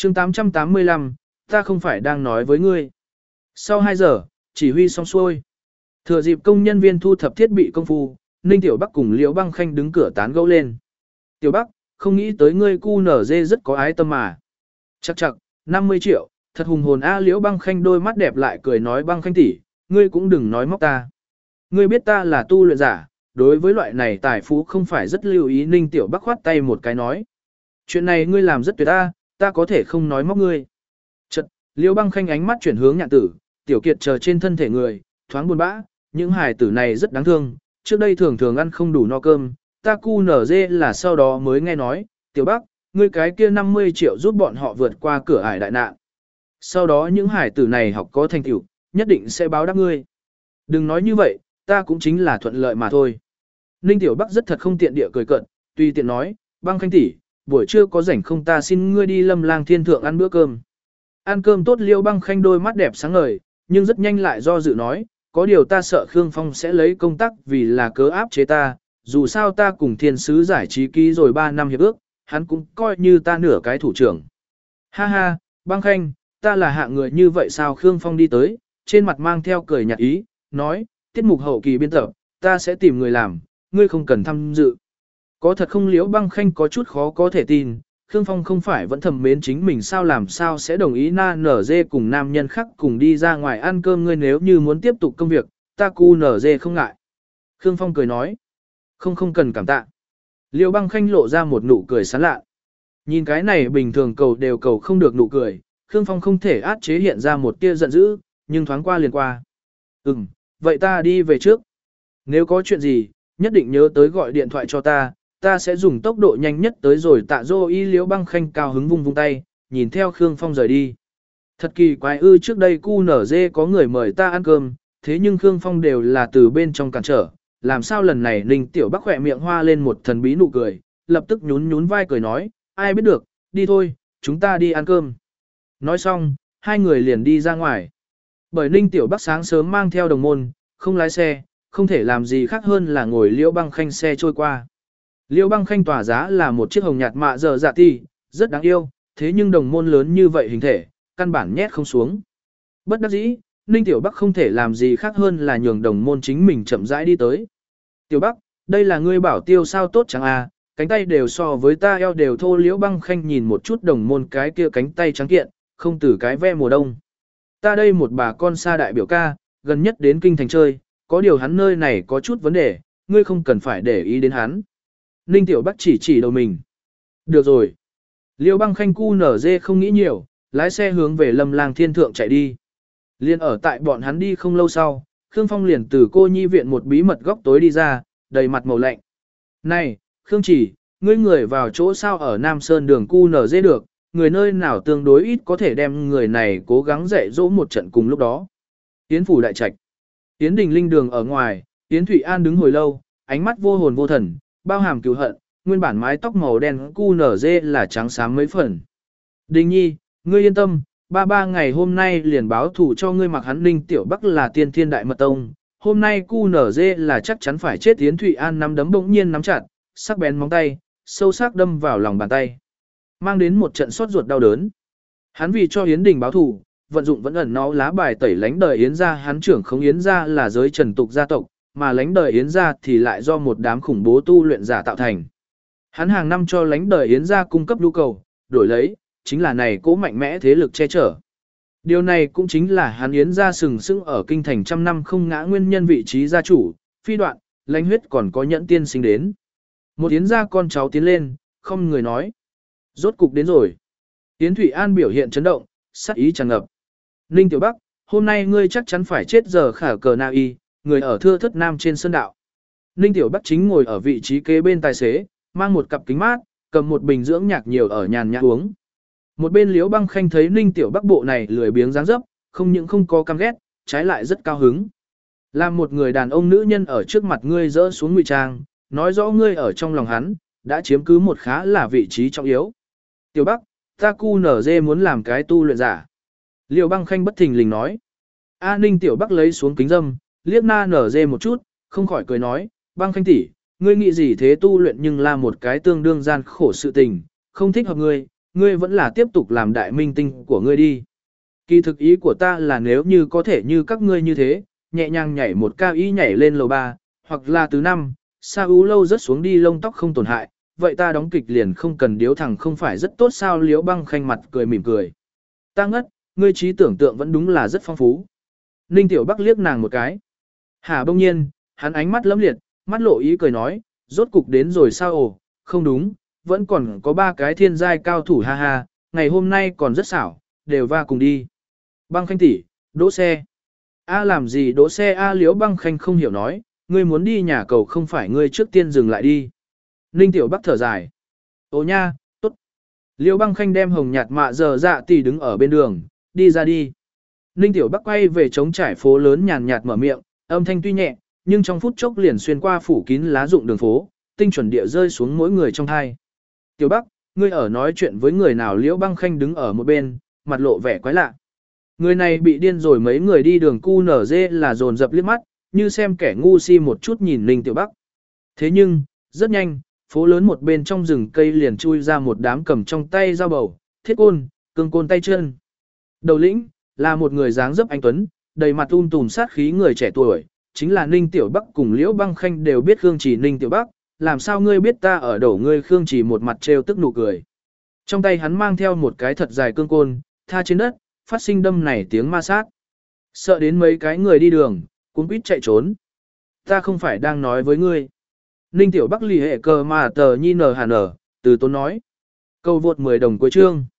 chương 885, ta không phải đang nói với ngươi. Sau 2 giờ, chỉ huy xong xuôi. Thừa dịp công nhân viên thu thập thiết bị công phu, Ninh Tiểu Bắc cùng Liễu Băng Khanh đứng cửa tán gẫu lên. Tiểu Bắc, không nghĩ tới ngươi QNZ rất có ái tâm mà. Chắc chắc, 50 triệu, thật hùng hồn a. Liễu Băng Khanh đôi mắt đẹp lại cười nói Băng Khanh tỷ, ngươi cũng đừng nói móc ta. Ngươi biết ta là tu luyện giả, đối với loại này tài phú không phải rất lưu ý. Ninh Tiểu Bắc khoát tay một cái nói. Chuyện này ngươi làm rất tuyệt ta có thể không nói móc ngươi. Chật, Liễu Băng Khanh ánh mắt chuyển hướng Nhạn Tử, Tiểu Kiệt chờ trên thân thể người, thoáng buồn bã, những hài tử này rất đáng thương, trước đây thường thường ăn không đủ no cơm, ta QNZ là sau đó mới nghe nói, Tiểu Bắc, ngươi cái kia 50 triệu giúp bọn họ vượt qua cửa ải đại nạn. Sau đó những hải tử này học có thành tựu, nhất định sẽ báo đáp ngươi. Đừng nói như vậy, ta cũng chính là thuận lợi mà thôi. Ninh Tiểu Bắc rất thật không tiện địa cười cợt, tùy tiện nói, Băng Khanh tỷ, buổi trưa có rảnh không ta xin ngươi đi Lâm Lang Thiên Thượng ăn bữa cơm. Ăn cơm tốt. Liễu Băng Khanh đôi mắt đẹp sáng ngời, nhưng rất nhanh lại do dự nói, có điều ta sợ Khương Phong sẽ lấy công tác vì là cớ áp chế ta, dù sao ta cùng thiên sứ giải trí ký rồi 3 năm hiệp ước, hắn cũng coi như ta nửa cái thủ trưởng. Ha ha, Băng Khanh, ta là hạng người như vậy sao? Khương Phong đi tới, trên mặt mang theo cười nhạt ý, nói, tiết mục hậu kỳ biên tập, ta sẽ tìm người làm, ngươi không cần tham dự. Có thật không? Liễu Băng Khanh có chút khó có thể tin, Khương Phong không phải vẫn thầm mến chính mình sao, làm sao sẽ đồng ý nở dê cùng nam nhân khác cùng đi ra ngoài ăn cơm. Ngươi nếu như muốn tiếp tục công việc, ta nở dê không ngại. Khương Phong cười nói, không cần cảm tạ. Liễu Băng Khanh lộ ra một nụ cười sán lạ. Nhìn cái này bình thường cầu đều cầu không được nụ cười, Khương Phong không thể át chế hiện ra một tia giận dữ, nhưng thoáng qua liền qua. Vậy ta đi về trước. Nếu có chuyện gì, nhất định nhớ tới gọi điện thoại cho ta sẽ dùng tốc độ nhanh nhất tới rồi. Tạ Dô Y. Liễu Băng Khanh cao hứng vung vung tay, nhìn theo Khương Phong rời đi. Thật kỳ quái trước đây QNZ có người mời ta ăn cơm, thế nhưng Khương Phong đều là từ bên trong cản trở, làm sao lần này Ninh Tiểu Bắc khỏe miệng hoa lên một thần bí nụ cười, lập tức nhún vai cười nói, ai biết được, đi thôi, chúng ta đi ăn cơm. Nói xong, hai người liền đi ra ngoài. Bởi Ninh Tiểu Bắc sáng sớm mang theo đồng môn, không lái xe, không thể làm gì khác hơn là ngồi Liễu Băng Khanh xe trôi qua. Liễu Băng Khanh tỏa giá là một chiếc hồng nhạt mạ giờ dạ ti, rất đáng yêu, thế nhưng đồng môn lớn như vậy hình thể, căn bản nhét không xuống. Bất đắc dĩ, Ninh Tiểu Bắc không thể làm gì khác hơn là nhường đồng môn chính mình chậm rãi đi tới. Tiểu Bắc, đây là ngươi bảo tiêu sao tốt chẳng à, cánh tay đều so với ta eo đều thô. Liễu Băng Khanh nhìn một chút đồng môn cái kia cánh tay trắng kiện, không từ cái ve mùa đông. Ta đây một bà con xa đại biểu ca, gần nhất đến kinh thành chơi, có điều hắn nơi này có chút vấn đề, ngươi không cần phải để ý đến hắn. Ninh Tiểu Bắc chỉ đầu mình. Được rồi. Liễu Băng Khanh QNZ không nghĩ nhiều, lái xe hướng về Lâm Lang Thiên Thượng chạy đi. Liên ở tại bọn hắn đi không lâu sau, Khương Phong liền từ cô nhi viện một bí mật góc tối đi ra, đầy mặt màu lạnh. Này, Khương Chỉ, ngươi người vào chỗ sao ở Nam Sơn đường QNZ được, người nơi nào tương đối ít có thể đem người này cố gắng dạy dỗ một trận cùng lúc đó. Yến phủ đại trạch. Yến Đình Linh đường ở ngoài, Yến Thụy An đứng hồi lâu, ánh mắt vô hồn vô thần, bao hàm cừu hận, nguyên bản mái tóc màu đen QNZ là trắng xám mấy phần. Đình Nhi, ngươi yên tâm, ba ngày hôm nay liền báo thủ cho ngươi. Mặc hắn Ninh Tiểu Bắc là tiên thiên đại mật tông, hôm nay QNZ là chắc chắn phải chết. Yến Thụy An nắm đấm bỗng nhiên nắm chặt, sắc bén móng tay, sâu sắc đâm vào lòng bàn tay, mang đến một trận sốt ruột đau đớn. Hắn vì cho Yến Đình báo thù, vận dụng vẫn ẩn náu lá bài tẩy lánh đời Yến gia. Hắn trưởng không Yến gia là giới trần tục gia tộc, mà lánh đời Yến gia thì lại do một đám khủng bố tu luyện giả tạo thành. Hắn hàng năm cho lánh đời Yến gia cung cấp nhu cầu, đổi lấy chính là này cố mạnh mẽ thế lực che chở. Điều này cũng chính là hắn Yến gia sừng sững ở kinh thành trăm năm không ngã nguyên nhân. Vị trí gia chủ, phi đoạn, lãnh huyết còn có nhẫn tiên sinh đến. Một Yến gia con cháu tiến lên, không người nói. Rốt cục đến rồi. Yến Thụy An biểu hiện chấn động, sát ý tràn ngập. Ninh Tiểu Bắc, hôm nay ngươi chắc chắn phải chết. Giờ khả cờ na y, người ở thưa thất nam trên sơn đạo. Ninh Tiểu Bắc chính ngồi ở vị trí kế bên tài xế, mang một cặp kính mát, cầm một bình dưỡng nhạc nhiều ở nhàn nhã uống. Một bên Liễu Băng Khanh thấy Ninh Tiểu Bắc bộ này lười biếng dáng dấp, không những không có căm ghét, trái lại rất cao hứng. Làm một người đàn ông nữ nhân ở trước mặt ngươi dỡ xuống ngụy trang, nói rõ ngươi ở trong lòng hắn, đã chiếm cứ một khá là vị trí trọng yếu. Tiểu Bắc, ta QNZ muốn làm cái tu luyện giả. Liễu Băng Khanh bất thình lình nói. Ninh Tiểu Bắc lấy xuống kính dâm, liếc NZ một chút, không khỏi cười nói, Băng Khanh tỷ, ngươi nghĩ gì thế? Tu luyện nhưng là một cái tương đương gian khổ sự tình, không thích hợp ngươi, ngươi vẫn là tiếp tục làm đại minh tinh của ngươi đi. Kỳ thực ý của ta là nếu như có thể như các ngươi như thế, nhẹ nhàng nhảy một cao y nhảy lên lầu 3, hoặc là từ 5, sa ú lâu rớt xuống đi lông tóc không tổn hại, vậy ta đóng kịch liền không cần điếu thẳng không phải rất tốt sao. Liễu Băng Khanh mặt cười mỉm cười. Ta ngất, ngươi trí tưởng tượng vẫn đúng là rất phong phú. Ninh Tiểu Bắc liếc nàng một cái. Hà bỗng nhiên, hắn ánh mắt lấm liệt, mắt lộ ý cười nói, rốt cục đến rồi sao ồ, không đúng, vẫn còn có 3 cái thiên giai cao thủ ha ha, ngày hôm nay còn rất xảo, đều va cùng đi. Băng Khanh tỷ, đỗ xe. A làm gì đỗ xe A Liễu Băng Khanh không hiểu nói, ngươi muốn đi nhà cầu không phải ngươi trước tiên dừng lại đi. Ninh Tiểu Bắc thở dài. Ô nha, tốt. Liễu Băng Khanh đem hồng nhạt mạ giờ dạ tỷ đứng ở bên đường, đi ra đi. Ninh Tiểu Bắc quay về trống trải phố lớn nhàn nhạt mở miệng, âm thanh tuy nhẹ, nhưng trong phút chốc liền xuyên qua phủ kín lá rụng đường phố, tinh chuẩn địa rơi xuống mỗi người trong thai. Tiểu Bắc, ngươi ở nói chuyện với người nào? Liễu Băng Khanh đứng ở một bên, mặt lộ vẻ quái lạ. Người này bị điên rồi, mấy người đi đường cu nở dê là dồn dập liếc mắt, như xem kẻ ngu si một chút nhìn Ninh Tiểu Bắc. Thế nhưng, rất nhanh, phố lớn một bên trong rừng cây liền chui ra một đám cầm trong tay dao bầu, thiết côn, cương côn tay chân. Đầu lĩnh, là một người dáng dấp anh tuấn, đầy mặt tùm sát khí người trẻ tuổi, chính là Ninh Tiểu Bắc cùng Liễu Băng Khanh đều biết Khương Chỉ. Ninh Tiểu Bắc, làm sao ngươi biết ta ở đổ ngươi? Khương Chỉ một mặt trêu tức nụ cười. Trong tay hắn mang theo một cái thật dài cương côn, tha trên đất, phát sinh đâm này tiếng ma sát. Sợ đến mấy cái người đi đường, cuống quýt chạy trốn. Ta không phải đang nói với ngươi. Ninh Tiểu Bắc lì hệ cờ mà tờ nhi nờ hà nở, từ tốn nói. Câu vượt 10 đồng cuối chương.